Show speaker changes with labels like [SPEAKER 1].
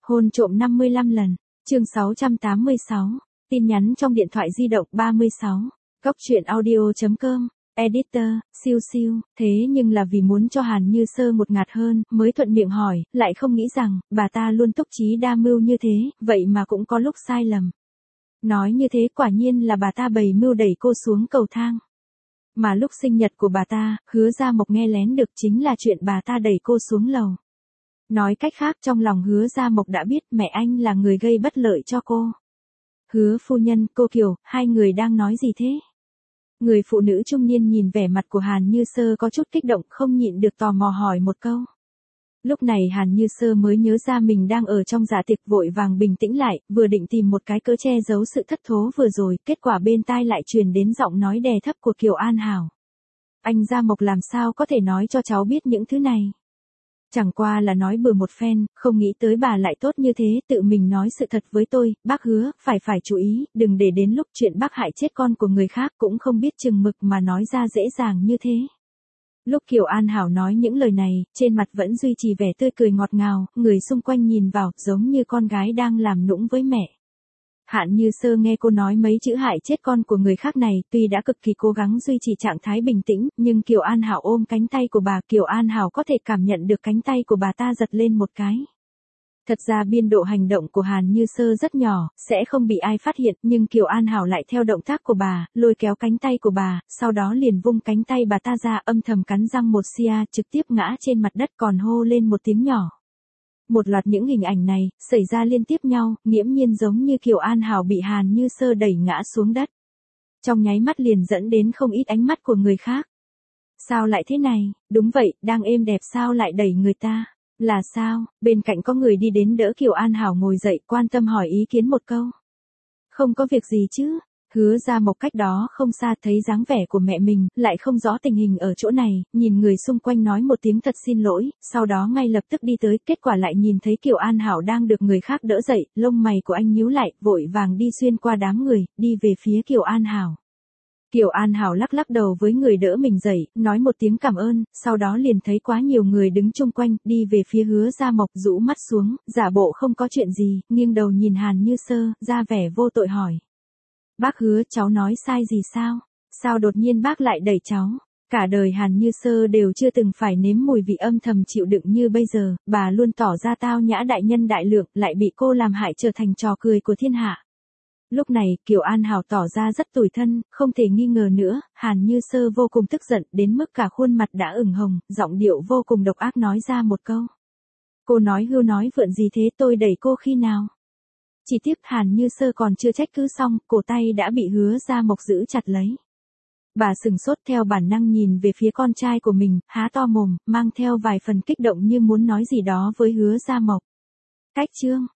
[SPEAKER 1] Hôn trộm 55 lần. Chương 686. Tin nhắn trong điện thoại di động 36. Góc truyện audio.com. Editor, siêu siêu. Thế nhưng là vì muốn cho Hàn Như Sơ một ngạt hơn, mới thuận miệng hỏi, lại không nghĩ rằng, bà ta luôn túc trí đa mưu như thế, vậy mà cũng có lúc sai lầm. Nói như thế quả nhiên là bà ta bày mưu đẩy cô xuống cầu thang. Mà lúc sinh nhật của bà ta, Hứa Gia Mộc nghe lén được chính là chuyện bà ta đẩy cô xuống lầu. Nói cách khác trong lòng Hứa Gia Mộc đã biết mẹ anh là người gây bất lợi cho cô. Hứa phu nhân, cô Kiều, hai người đang nói gì thế? Người phụ nữ trung niên nhìn vẻ mặt của Hàn Như Sơ có chút kích động không nhịn được tò mò hỏi một câu. Lúc này Hàn Như Sơ mới nhớ ra mình đang ở trong dạ tiệc vội vàng bình tĩnh lại, vừa định tìm một cái cớ che giấu sự thất thố vừa rồi, kết quả bên tai lại truyền đến giọng nói đè thấp của Kiều An Hảo. Anh Gia Mộc làm sao có thể nói cho cháu biết những thứ này? Chẳng qua là nói bừa một phen, không nghĩ tới bà lại tốt như thế, tự mình nói sự thật với tôi, bác Hứa, phải chú ý, đừng để đến lúc chuyện bác hại chết con của người khác cũng không biết chừng mực mà nói ra dễ dàng như thế. Lúc Kiều An Hảo nói những lời này, trên mặt vẫn duy trì vẻ tươi cười ngọt ngào, người xung quanh nhìn vào, giống như con gái đang làm nũng với mẹ. Hàn Như Sơ nghe cô nói mấy chữ hại chết con của người khác này, tuy đã cực kỳ cố gắng duy trì trạng thái bình tĩnh, nhưng Kiều An Hảo ôm cánh tay của bà, Kiều An Hảo có thể cảm nhận được cánh tay của bà ta giật lên một cái. Thật ra biên độ hành động của Hàn Như Sơ rất nhỏ, sẽ không bị ai phát hiện, nhưng Kiều An Hảo lại theo động tác của bà, lôi kéo cánh tay của bà, sau đó liền vung cánh tay bà ta ra âm thầm cắn răng một xia, trực tiếp ngã trên mặt đất còn hô lên một tiếng nhỏ. Một loạt những hình ảnh này, xảy ra liên tiếp nhau, nghiễm nhiên giống như Kiều An Hảo bị Hàn Như Sơ đẩy ngã xuống đất. Trong nháy mắt liền dẫn đến không ít ánh mắt của người khác. Sao lại thế này? Đúng vậy, đang êm đẹp sao lại đẩy người ta? Là sao? Bên cạnh có người đi đến đỡ Kiều An Hảo ngồi dậy quan tâm hỏi ý kiến một câu. Không có việc gì chứ? Hứa Gia Mộc cách đó không xa thấy dáng vẻ của mẹ mình, lại không rõ tình hình ở chỗ này, nhìn người xung quanh nói một tiếng thật xin lỗi, sau đó ngay lập tức đi tới, kết quả lại nhìn thấy Kiều An Hảo đang được người khác đỡ dậy, lông mày của anh nhíu lại, vội vàng đi xuyên qua đám người, đi về phía Kiều An Hảo. Kiều An Hảo lắc lắc đầu với người đỡ mình dậy, nói một tiếng cảm ơn, sau đó liền thấy quá nhiều người đứng chung quanh, đi về phía Hứa Gia Mộc, rũ mắt xuống, giả bộ không có chuyện gì, nghiêng đầu nhìn Hàn Như Sơ, ra vẻ vô tội hỏi. Bác Hứa, cháu nói sai gì sao? Sao đột nhiên bác lại đẩy cháu? Cả đời Hàn Như Sơ đều chưa từng phải nếm mùi vị âm thầm chịu đựng như bây giờ, bà luôn tỏ ra tao nhã đại nhân đại lượng, lại bị cô làm hại trở thành trò cười của thiên hạ. Lúc này, Kiều An Hảo tỏ ra rất tủi thân, không thể nghi ngờ nữa, Hàn Như Sơ vô cùng tức giận, đến mức cả khuôn mặt đã ửng hồng, giọng điệu vô cùng độc ác nói ra một câu. Cô nói hưu nói vượn gì thế, tôi đẩy cô khi nào? Chỉ tiếp Hàn Như Sơ còn chưa trách cứ xong, cổ tay đã bị Hứa Gia Mộc giữ chặt lấy. Bà sừng sốt theo bản năng nhìn về phía con trai của mình, há to mồm, mang theo vài phần kích động như muốn nói gì đó với Hứa Gia Mộc. Cách chương.